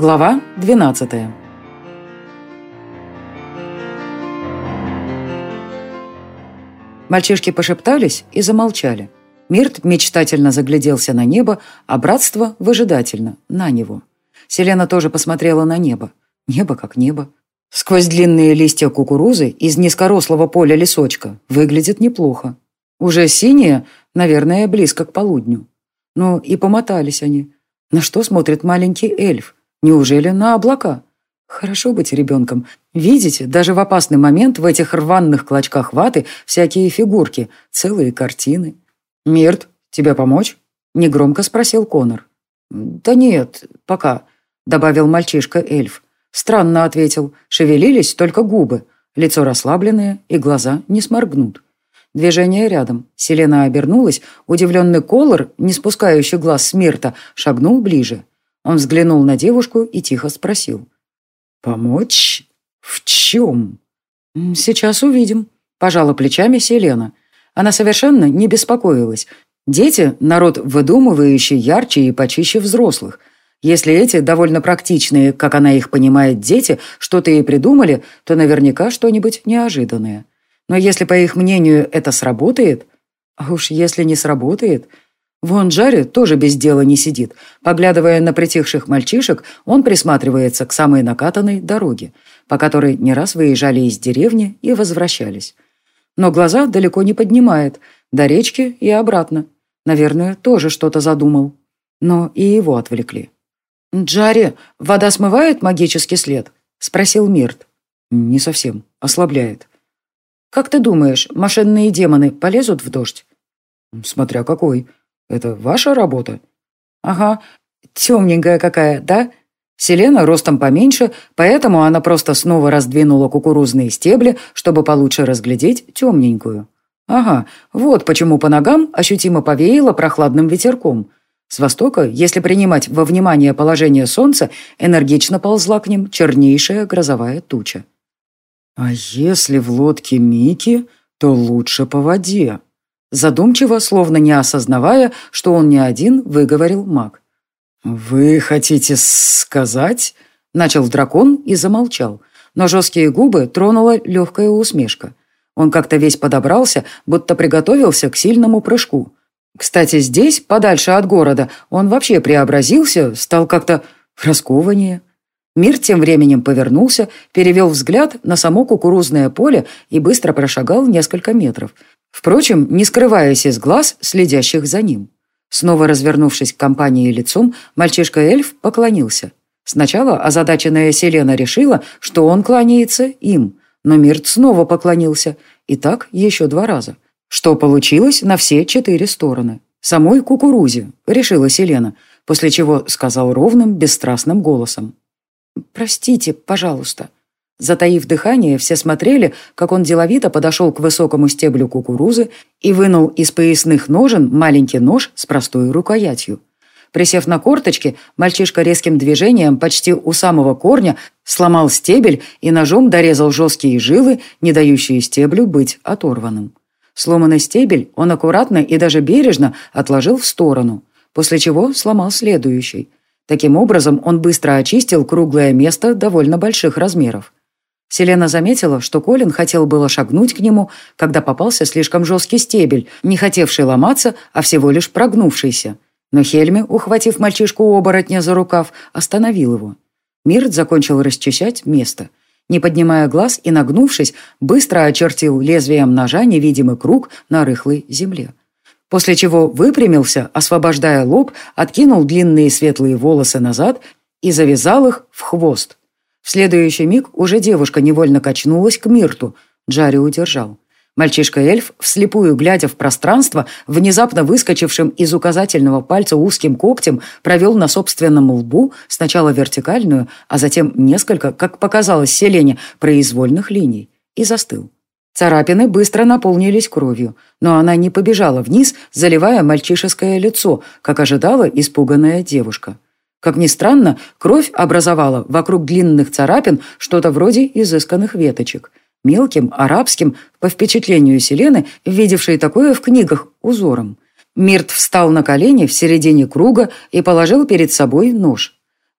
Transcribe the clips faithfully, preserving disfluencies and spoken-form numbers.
Глава двенадцатая. Мальчишки пошептались и замолчали. Мирт мечтательно загляделся на небо, а братство выжидательно на него. Селена тоже посмотрела на небо. Небо как небо. Сквозь длинные листья кукурузы из низкорослого поля лесочка выглядит неплохо. Уже синее, наверное, близко к полудню. Ну и помотались они. На что смотрит маленький эльф? Неужели на облака? Хорошо быть ребенком. Видите, даже в опасный момент в этих рваных клочках ваты всякие фигурки, целые картины. «Мирт, тебе помочь?» — негромко спросил Конор. «Да нет, пока», — добавил мальчишка-эльф. Странно ответил. Шевелились только губы. Лицо расслабленное, и глаза не сморгнут. Движение рядом. Селена обернулась. Удивленный Колор, не спускающий глаз с Мирта, шагнул ближе. Он взглянул на девушку и тихо спросил. «Помочь? В чем?» «Сейчас увидим», — пожала плечами Селена. Она совершенно не беспокоилась. Дети — народ выдумывающий, ярче и почище взрослых. Если эти довольно практичные, как она их понимает, дети что-то и придумали, то наверняка что-нибудь неожиданное. Но если, по их мнению, это сработает... А уж если не сработает... Вон Джарри тоже без дела не сидит. Поглядывая на притихших мальчишек, он присматривается к самой накатанной дороге, по которой не раз выезжали из деревни и возвращались. Но глаза далеко не поднимает, до речки и обратно. Наверное, тоже что-то задумал. Но и его отвлекли. «Джарри, вода смывает магический след?» — спросил Мирт. «Не совсем. Ослабляет». «Как ты думаешь, машинные демоны полезут в дождь?» «Смотря какой. Это ваша работа?» «Ага. Темненькая какая, да?» Селена ростом поменьше, поэтому она просто снова раздвинула кукурузные стебли, чтобы получше разглядеть темненькую. Ага, вот почему по ногам ощутимо повеяло прохладным ветерком. С востока, если принимать во внимание положение солнца, энергично ползла к ним чернейшая грозовая туча. «А если в лодке Мики, то лучше по воде», задумчиво, словно не осознавая, что он не один, выговорил маг. «Вы хотите сказать?» — начал дракон и замолчал, но жесткие губы тронула легкая усмешка. Он как-то весь подобрался, будто приготовился к сильному прыжку. Кстати, здесь, подальше от города, он вообще преобразился, стал как-то раскованнее. Мир тем временем повернулся, перевел взгляд на само кукурузное поле и быстро прошагал несколько метров. Впрочем, не скрываясь из глаз, следящих за ним. Снова развернувшись к компании лицом, мальчишка-эльф поклонился. Сначала озадаченная Селена решила, что он кланяется им, но Мирт снова поклонился, и так еще два раза. Что получилось на все четыре стороны. «Самой кукурузе», — решила Селена, после чего сказал ровным, бесстрастным голосом. «Простите, пожалуйста». Затаив дыхание, все смотрели, как он деловито подошел к высокому стеблю кукурузы и вынул из поясных ножен маленький нож с простой рукоятью. Присев на корточки, мальчишка резким движением почти у самого корня сломал стебель и ножом дорезал жесткие жилы, не дающие стеблю быть оторванным. Сломанный стебель он аккуратно и даже бережно отложил в сторону, после чего сломал следующий. Таким образом, он быстро очистил круглое место довольно больших размеров. Селена заметила, что Колин хотел было шагнуть к нему, когда попался слишком жесткий стебель, не хотевший ломаться, а всего лишь прогнувшийся. Но Хельми, ухватив мальчишку-оборотня за рукав, остановил его. Мирт закончил расчищать место. Не поднимая глаз и нагнувшись, быстро очертил лезвием ножа невидимый круг на рыхлой земле. После чего выпрямился, освобождая лоб, откинул длинные светлые волосы назад и завязал их в хвост. В следующий миг уже девушка невольно качнулась к Мирту. Джарри удержал. Мальчишка-эльф, вслепую глядя в пространство, внезапно выскочившим из указательного пальца узким когтем, провел на собственном лбу сначала вертикальную, а затем несколько, как показалось Селене, произвольных линий, и застыл. Царапины быстро наполнились кровью, но она не побежала вниз, заливая мальчишеское лицо, как ожидала испуганная девушка. Как ни странно, кровь образовала вокруг длинных царапин что-то вроде изысканных веточек. Мелким, арабским, по впечатлению Селены, видевшей такое в книгах, узором. Мирт встал на колени в середине круга и положил перед собой нож.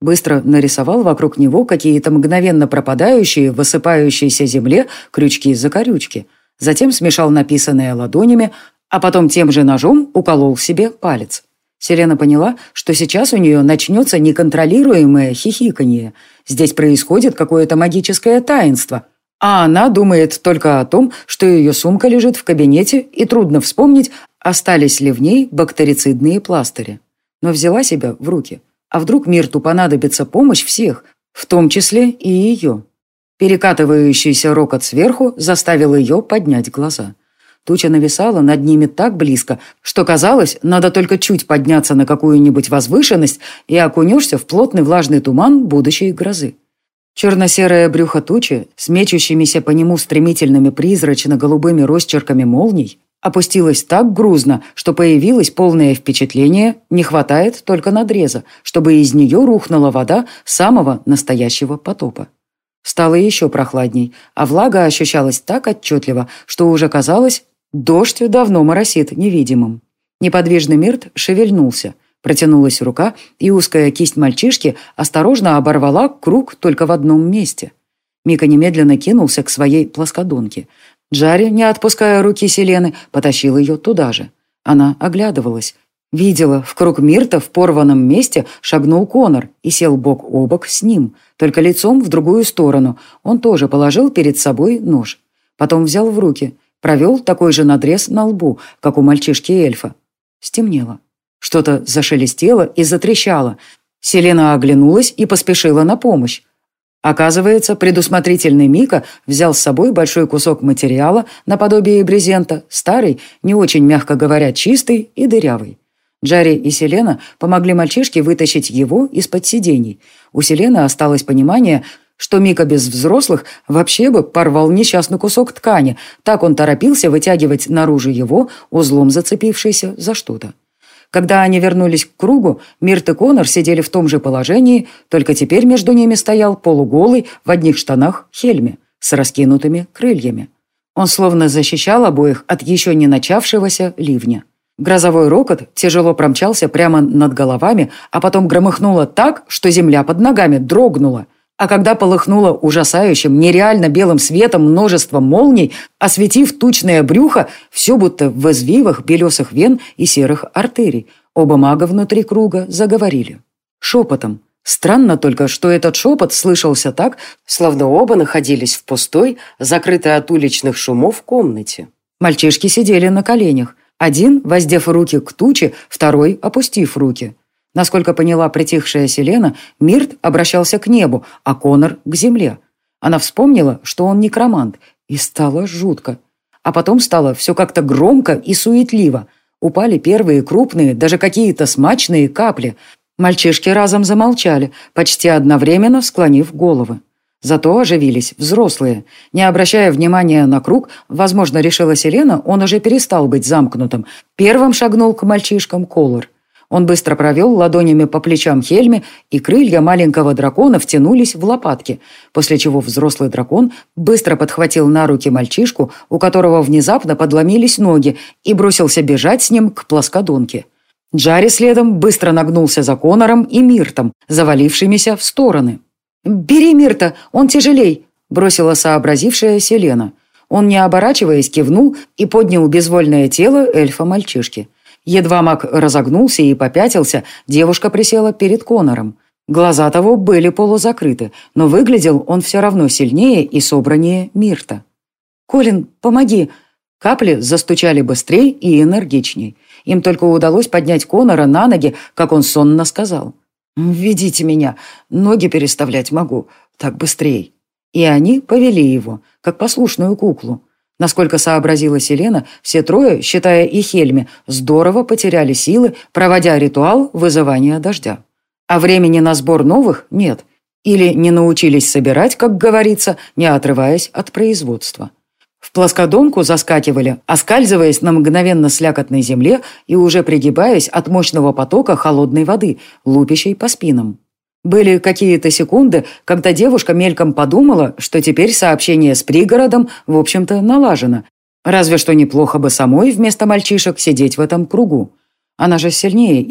Быстро нарисовал вокруг него какие-то мгновенно пропадающие в высыпающейся земле крючки-закорючки. Затем смешал написанное ладонями, а потом тем же ножом уколол себе палец. Селена поняла, что сейчас у нее начнется неконтролируемое хихиканье. Здесь происходит какое-то магическое таинство, а она думает только о том, что ее сумка лежит в кабинете, и трудно вспомнить, остались ли в ней бактерицидные пластыри. Но взяла себя в руки. А вдруг Мирту понадобится помощь всех, в том числе и ее? Перекатывающийся рокот сверху заставил ее поднять глаза. Туча нависала над ними так близко, что казалось, надо только чуть подняться на какую-нибудь возвышенность и окунешься в плотный влажный туман будущей грозы. Черно-серое брюхо тучи с мечущимися по нему стремительными призрачно-голубыми росчерками молний опустилось так грузно, что появилось полное впечатление, не хватает только надреза, чтобы из нее рухнула вода самого настоящего потопа. Стало еще прохладней, а влага ощущалась так отчетливо, что уже казалось, дождь давно моросит невидимым. Неподвижный Мирт шевельнулся. Протянулась рука, и узкая кисть мальчишки осторожно оборвала круг только в одном месте. Мика немедленно кинулся к своей плоскодонке. Джарри, не отпуская руки Селены, потащил ее туда же. Она оглядывалась. Видела, в круг Мирта в порванном месте шагнул Конор и сел бок о бок с ним, только лицом в другую сторону. Он тоже положил перед собой нож. Потом взял в руки, провел такой же надрез на лбу, как у мальчишки-эльфа. Стемнело. Что-то зашелестело и затрещало. Селена оглянулась и поспешила на помощь. Оказывается, предусмотрительный Мика взял с собой большой кусок материала наподобие брезента, старый, не очень, мягко говоря, чистый и дырявый. Джарри и Селена помогли мальчишке вытащить его из-под сидений. У Селены осталось понимание, что Мика без взрослых вообще бы порвал несчастный кусок ткани, так он торопился вытягивать наружу его, узлом зацепившийся за что-то. Когда они вернулись к кругу, Мирт и Конор сидели в том же положении, только теперь между ними стоял полуголый в одних штанах Хельме с раскинутыми крыльями. Он словно защищал обоих от еще не начавшегося ливня. Грозовой рокот тяжело промчался прямо над головами, а потом громыхнуло так, что земля под ногами дрогнула. А когда полыхнуло ужасающим, нереально белым светом множество молний, осветив тучное брюхо, все будто в извивах белесых вен и серых артерий, оба мага внутри круга заговорили. Шепотом. Странно только, что этот шепот слышался так, словно оба находились в пустой, закрытой от уличных шумов комнате. Мальчишки сидели на коленях. Один, воздев руки к туче, второй, опустив руки. Насколько поняла притихшая Селена, Мирт обращался к небу, а Конор — к земле. Она вспомнила, что он некромант, и стало жутко. А потом стало все как-то громко и суетливо. Упали первые крупные, даже какие-то смачные капли. Мальчишки разом замолчали, почти одновременно склонив головы. Зато оживились взрослые. Не обращая внимания на круг, возможно, решила Селена, он уже перестал быть замкнутым. Первым шагнул к мальчишкам Колор. Он быстро провел ладонями по плечам Хельме, и крылья маленького дракона втянулись в лопатки, после чего взрослый дракон быстро подхватил на руки мальчишку, у которого внезапно подломились ноги, и бросился бежать с ним к плоскодонке. Джарри следом быстро нагнулся за Конором и Миртом, завалившимися в стороны. «Бери Мирта, он тяжелей», — бросила сообразившая Селена. Он, не оборачиваясь, кивнул и поднял безвольное тело эльфа-мальчишки. Едва маг разогнулся и попятился, девушка присела перед Конором. Глаза того были полузакрыты, но выглядел он все равно сильнее и собраннее Мирта. «Колин, помоги!» Капли застучали быстрее и энергичней. Им только удалось поднять Конора на ноги, как он сонно сказал. «Ведите меня, ноги переставлять могу, так быстрее». И они повели его, как послушную куклу. Насколько сообразила Селена, все трое, считая и Хельме, здорово потеряли силы, проводя ритуал вызывания дождя. А времени на сбор новых нет. Или не научились собирать, как говорится, не отрываясь от производства. В плоскодонку заскакивали, оскальзываясь на мгновенно слякотной земле и уже пригибаясь от мощного потока холодной воды, лупящей по спинам. Были какие-то секунды, когда девушка мельком подумала, что теперь сообщение с пригородом, в общем-то, налажено. Разве что неплохо бы самой вместо мальчишек сидеть в этом кругу. Она же сильнее их,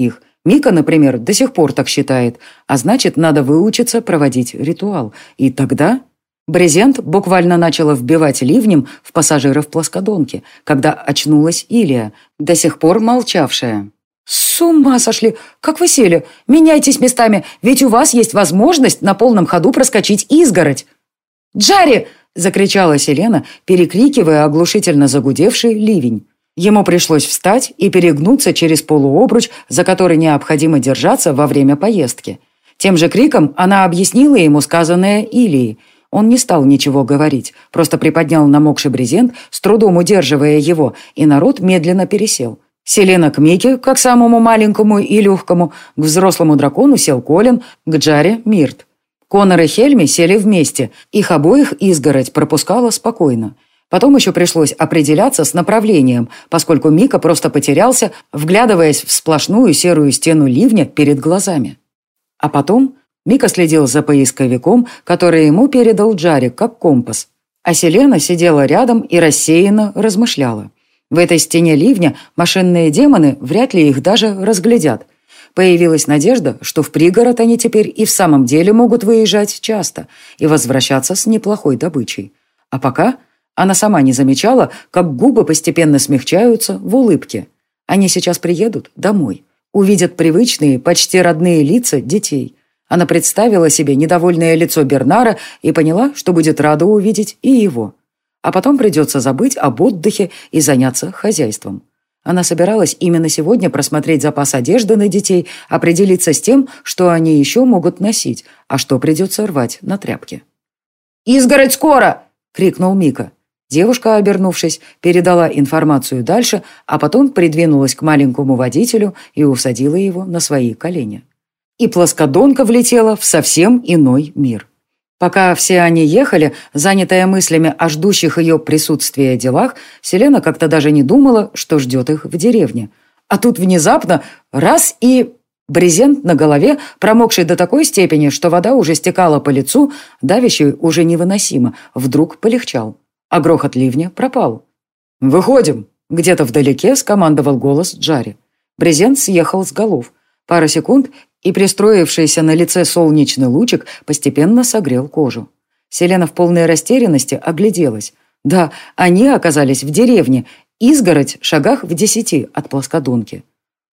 Мика, например, до сих пор так считает, а значит, надо выучиться проводить ритуал. И тогда... Брезент буквально начала вбивать ливнем в пассажиров плоскодонки, когда очнулась Илия, до сих пор молчавшая. «С ума сошли! Как вы сели? Меняйтесь местами, ведь у вас есть возможность на полном ходу проскочить изгородь!» «Джарри!» – закричала Селена, перекрикивая оглушительно загудевший ливень. Ему пришлось встать и перегнуться через полуобруч, за который необходимо держаться во время поездки. Тем же криком она объяснила ему сказанное Илии. Он не стал ничего говорить, просто приподнял намокший брезент, с трудом удерживая его, и народ медленно пересел. Селена к Мике, как самому маленькому и легкому, к взрослому дракону сел Колин, к Джаре – Мирт. Конор и Хельми сели вместе, их обоих изгородь пропускала спокойно. Потом еще пришлось определяться с направлением, поскольку Мика просто потерялся, вглядываясь в сплошную серую стену ливня перед глазами. А потом... Мика следил за поисковиком, который ему передал Джарри, как компас. А Селена сидела рядом и рассеянно размышляла. В этой стене ливня машинные демоны вряд ли их даже разглядят. Появилась надежда, что в пригород они теперь и в самом деле могут выезжать часто и возвращаться с неплохой добычей. А пока она сама не замечала, как губы постепенно смягчаются в улыбке. Они сейчас приедут домой, увидят привычные, почти родные лица детей. Она представила себе недовольное лицо Бернара и поняла, что будет рада увидеть и его. А потом придется забыть об отдыхе и заняться хозяйством. Она собиралась именно сегодня просмотреть запас одежды на детей, определиться с тем, что они еще могут носить, а что придется рвать на тряпки. «Изгородь скоро!» — крикнул Мика. Девушка, обернувшись, передала информацию дальше, а потом придвинулась к маленькому водителю и усадила его на свои колени. И плоскодонка влетела в совсем иной мир. Пока все они ехали, занятая мыслями о ждущих ее присутствия делах, Селена как-то даже не думала, что ждет их в деревне. А тут внезапно раз и... Брезент на голове, промокший до такой степени, что вода уже стекала по лицу, давящий уже невыносимо, вдруг полегчал. А грохот ливня пропал. «Выходим!» — где-то вдалеке скомандовал голос Джарри. Брезент съехал с голов. Пара секунд, и пристроившийся на лице солнечный лучик постепенно согрел кожу. Селена в полной растерянности огляделась. Да, они оказались в деревне, изгородь в шагах в десяти от плоскодонки.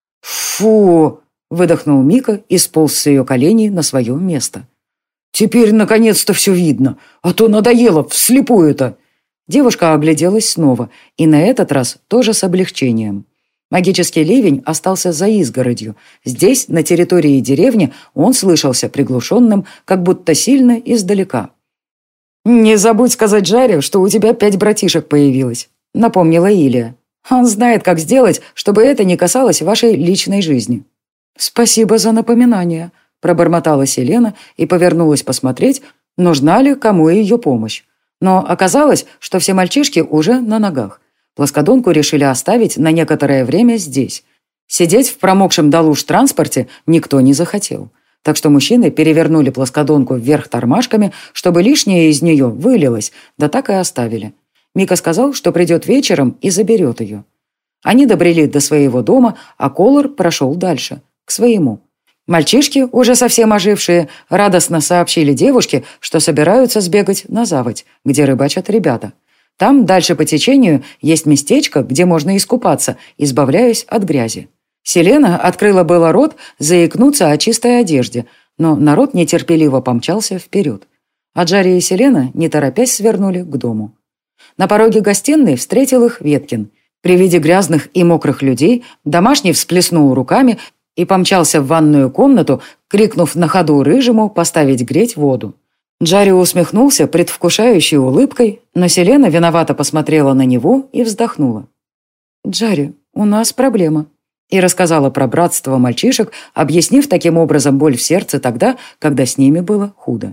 «Фу!» — выдохнул Мика и сполз с ее коленей на свое место. «Теперь наконец-то все видно, а то надоело вслепую-то!» Девушка огляделась снова, и на этот раз тоже с облегчением. Магический ливень остался за изгородью. Здесь, на территории деревни, он слышался приглушенным, как будто сильно издалека. «Не забудь сказать Джаре, что у тебя пять братишек появилось», — напомнила Илия. «Он знает, как сделать, чтобы это не касалось вашей личной жизни». «Спасибо за напоминание», — пробормотала Селена и повернулась посмотреть, нужна ли кому ее помощь. Но оказалось, что все мальчишки уже на ногах. Плоскодонку решили оставить на некоторое время здесь. Сидеть в промокшем до луж транспорте никто не захотел. Так что мужчины перевернули плоскодонку вверх тормашками, чтобы лишнее из нее вылилось, да так и оставили. Мика сказал, что придет вечером и заберет ее. Они добрели до своего дома, а Колор прошел дальше, к своему. Мальчишки, уже совсем ожившие, радостно сообщили девушке, что собираются сбегать на заводь, где рыбачат ребята. Там, дальше по течению, есть местечко, где можно искупаться, избавляясь от грязи. Селена открыла было рот заикнуться о чистой одежде, но народ нетерпеливо помчался вперед. А Джарри и Селена, не торопясь, свернули к дому. На пороге гостиной встретил их Веткин. При виде грязных и мокрых людей домашний всплеснул руками и помчался в ванную комнату, крикнув на ходу рыжему поставить греть воду. Джарри усмехнулся предвкушающей улыбкой, но Селена виновато посмотрела на него и вздохнула. «Джарри, у нас проблема», и рассказала про братство мальчишек, объяснив таким образом боль в сердце тогда, когда с ними было худо.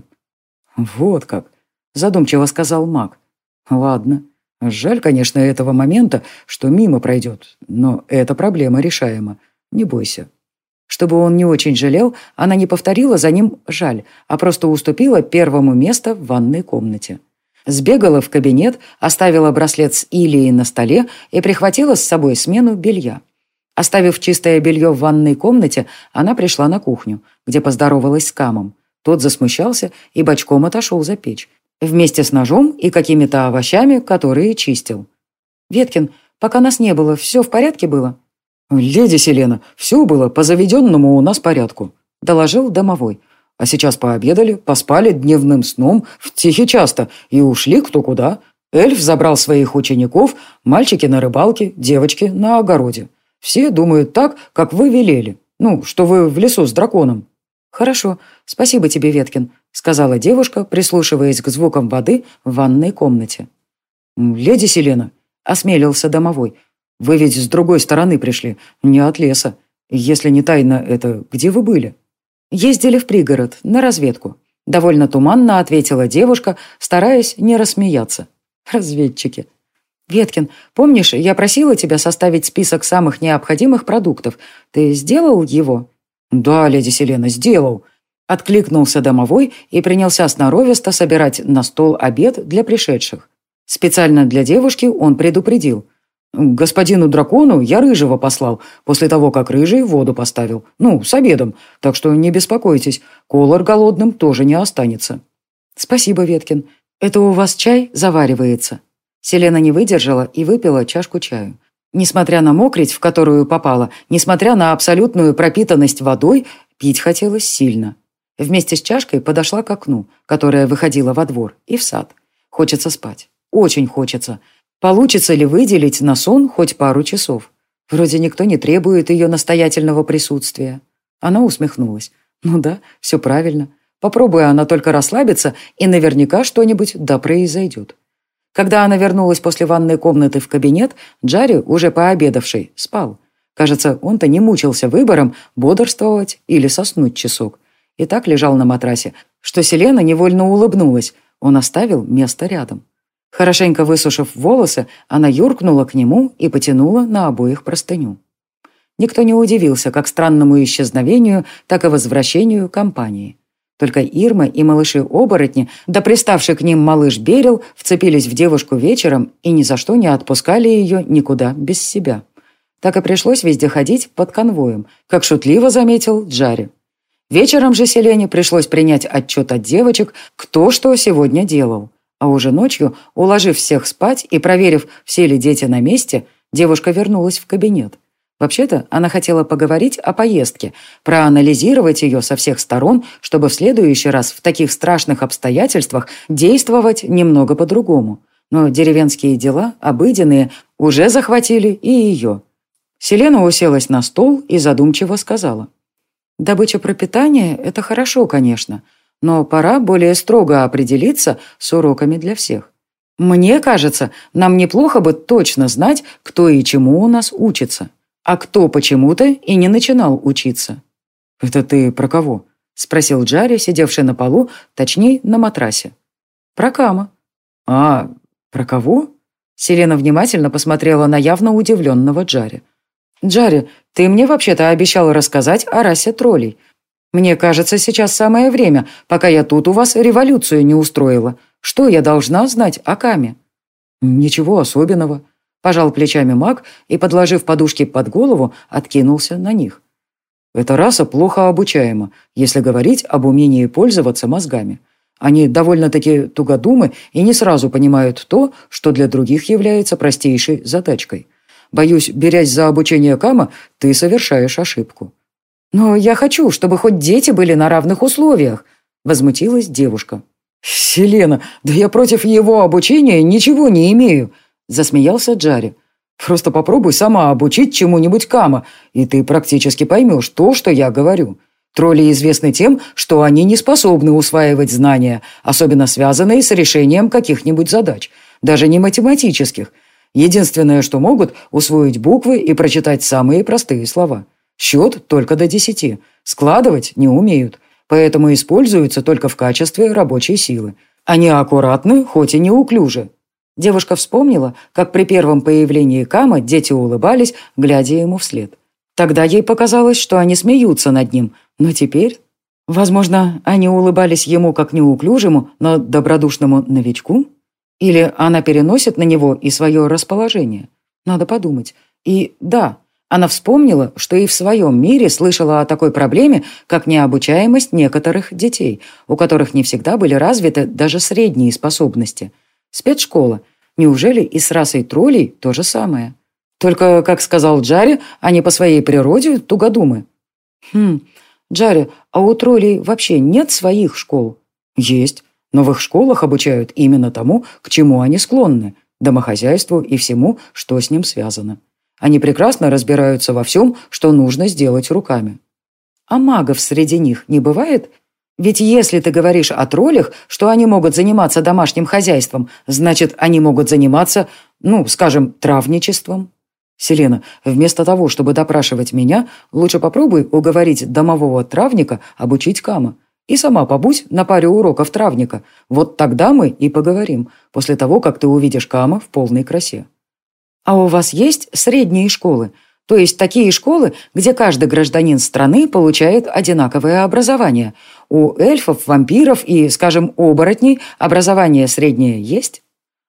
«Вот как», — задумчиво сказал маг. «Ладно, жаль, конечно, этого момента, что мимо пройдет, но эта проблема решаема, не бойся». Чтобы он не очень жалел, она не повторила за ним «жаль», а просто уступила первому место в ванной комнате. Сбегала в кабинет, оставила браслет с Илией на столе и прихватила с собой смену белья. Оставив чистое белье в ванной комнате, она пришла на кухню, где поздоровалась с Камом. Тот засмущался и бочком отошел за печь, вместе с ножом и какими-то овощами, которые чистил. «Веткин, пока нас не было, все в порядке было?» «Леди Селена, все было по заведенному у нас порядку», — доложил домовой. «А сейчас пообедали, поспали дневным сном, в тихе часто, и ушли кто куда. Эльф забрал своих учеников, мальчики на рыбалке, девочки на огороде. Все думают так, как вы велели. Ну, что вы в лесу с драконом». «Хорошо, спасибо тебе, Веткин», — сказала девушка, прислушиваясь к звукам воды в ванной комнате. «Леди Селена», — осмелился домовой, — «вы ведь с другой стороны пришли, не от леса. Если не тайна, это где вы были?» «Ездили в пригород, на разведку», — довольно туманно ответила девушка, стараясь не рассмеяться. «Разведчики». «Веткин, помнишь, я просила тебя составить список самых необходимых продуктов? Ты сделал его?» «Да, леди Селена, сделал», — откликнулся домовой и принялся сноровисто собирать на стол обед для пришедших. Специально для девушки он предупредил. «Господину дракону я рыжего послал, после того, как рыжий воду поставил. Ну, с обедом, так что не беспокойтесь, Колор голодным тоже не останется». «Спасибо, Веткин. Это у вас чай заваривается?» Селена не выдержала и выпила чашку чаю. Несмотря на мокрить, в которую попала, несмотря на абсолютную пропитанность водой, пить хотелось сильно. Вместе с чашкой подошла к окну, которое выходило во двор, и в сад. Хочется спать. Очень хочется. Получится ли выделить на сон хоть пару часов? Вроде никто не требует ее настоятельного присутствия. Она усмехнулась. Ну да, все правильно. Попробуя она только расслабиться, и наверняка что-нибудь да произойдет. Когда она вернулась после ванной комнаты в кабинет, Джарри, уже пообедавший, спал. Кажется, он-то не мучился выбором бодрствовать или соснуть часок. И так лежал на матрасе, что Селена невольно улыбнулась. Он оставил место рядом. Хорошенько высушив волосы, она юркнула к нему и потянула на обоих простыню. Никто не удивился как странному исчезновению, так и возвращению компании. Только Ирма и малыши-оборотни, да приставший к ним малыш Берил, вцепились в девушку вечером и ни за что не отпускали ее никуда без себя. Так и пришлось везде ходить под конвоем, как шутливо заметил Джарри. Вечером же Селене пришлось принять отчет от девочек, кто что сегодня делал. А уже ночью, уложив всех спать и проверив, все ли дети на месте, девушка вернулась в кабинет. Вообще-то она хотела поговорить о поездке, проанализировать ее со всех сторон, чтобы в следующий раз в таких страшных обстоятельствах действовать немного по-другому. Но деревенские дела, обыденные, уже захватили и ее. Селена уселась на стол и задумчиво сказала. «Добыча пропитания – это хорошо, конечно, но пора более строго определиться с уроками для всех. Мне кажется, нам неплохо бы точно знать, кто и чему у нас учится. А кто почему-то и не начинал учиться». «Это ты про кого?» — спросил Джарри, сидевший на полу, точнее, на матрасе. «Про Кама». «А, про кого?» Селена внимательно посмотрела на явно удивленного Джарри. «Джарри, ты мне вообще-то обещал рассказать о расе троллей. Мне кажется, сейчас самое время, пока я тут у вас революцию не устроила. Что я должна знать о Каме?» «Ничего особенного». Пожал плечами маг и, подложив подушки под голову, откинулся на них. Эта раса плохо обучаема, если говорить об умении пользоваться мозгами. Они довольно-таки тугодумы и не сразу понимают то, что для других является простейшей задачкой. Боюсь, берясь за обучение Кама, ты совершаешь ошибку. «Но я хочу, чтобы хоть дети были на равных условиях», — возмутилась девушка. «Селена, да я против его обучения ничего не имею», — засмеялся Джарри. «Просто попробуй сама обучить чему-нибудь Кама, и ты практически поймешь то, что я говорю. Тролли известны тем, что они не способны усваивать знания, особенно связанные с решением каких-нибудь задач, даже не математических. Единственное, что могут, усвоить буквы и прочитать самые простые слова. Счет только до десяти. Складывать не умеют, поэтому используются только в качестве рабочей силы. Они аккуратны, хоть и неуклюжи». Девушка вспомнила, как при первом появлении Кама дети улыбались, глядя ему вслед. Тогда ей показалось, что они смеются над ним, но теперь... Возможно, они улыбались ему как неуклюжему, но добродушному новичку? Или она переносит на него и свое расположение? Надо подумать. И да, Она вспомнила, что и в своем мире слышала о такой проблеме, как необучаемость некоторых детей, у которых не всегда были развиты даже средние способности. Спецшкола. Неужели и с расой троллей то же самое? Только, как сказал Джарри, они по своей природе тугодумы. Хм, Джарри, а у троллей вообще нет своих школ? Есть, но в их школах обучают именно тому, к чему они склонны, домохозяйству и всему, что с ним связано. Они прекрасно разбираются во всем, что нужно сделать руками. А магов среди них не бывает? Ведь если ты говоришь о троллях, что они могут заниматься домашним хозяйством, значит, они могут заниматься, ну, скажем, травничеством. Селена, вместо того, чтобы допрашивать меня, лучше попробуй уговорить домового травника обучить Кама. И сама побудь на паре уроков травника. Вот тогда мы и поговорим, после того, как ты увидишь Кама в полной красе. А у вас есть средние школы? То есть такие школы, где каждый гражданин страны получает одинаковое образование. У эльфов, вампиров и, скажем, оборотней образование среднее есть?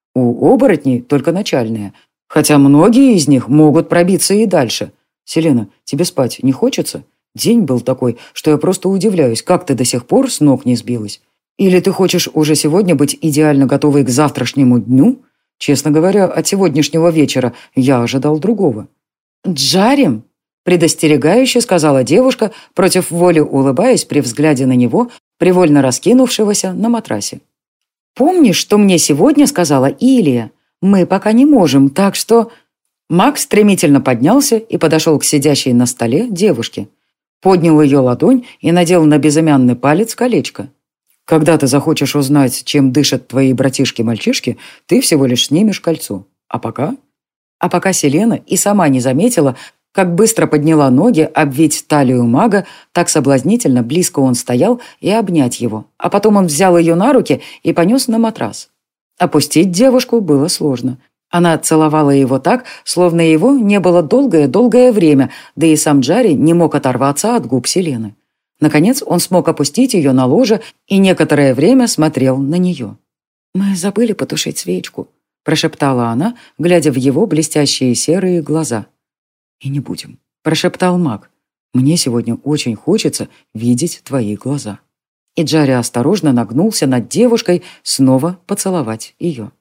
У оборотней только начальное. Хотя многие из них могут пробиться и дальше. Селена, тебе спать не хочется? День был такой, что я просто удивляюсь, как ты до сих пор с ног не сбилась. Или ты хочешь уже сегодня быть идеально готовой к завтрашнему дню? Честно говоря, от сегодняшнего вечера я ожидал другого. «Джарим?» – предостерегающе сказала девушка, против воли улыбаясь при взгляде на него, привольно раскинувшегося на матрасе. «Помнишь, что мне сегодня сказала Илия? Мы пока не можем, так что...» Маг стремительно поднялся и подошел к сидящей на столе девушке. Поднял ее ладонь и надел на безымянный палец колечко. «Когда ты захочешь узнать, чем дышат твои братишки-мальчишки, ты всего лишь снимешь кольцо. А пока...» А пока Селена и сама не заметила, как быстро подняла ноги обвить талию мага, так соблазнительно близко он стоял, и обнять его. А потом он взял ее на руки и понес на матрас. Опустить девушку было сложно. Она целовала его так, словно его не было долгое-долгое время, да и сам Джарри не мог оторваться от губ Селены. Наконец он смог опустить ее на ложе и некоторое время смотрел на нее. «Мы забыли потушить свечку», – прошептала она, глядя в его блестящие серые глаза. «И не будем», – прошептал маг. «Мне сегодня очень хочется видеть твои глаза». И Джарри осторожно нагнулся над девушкой снова поцеловать ее.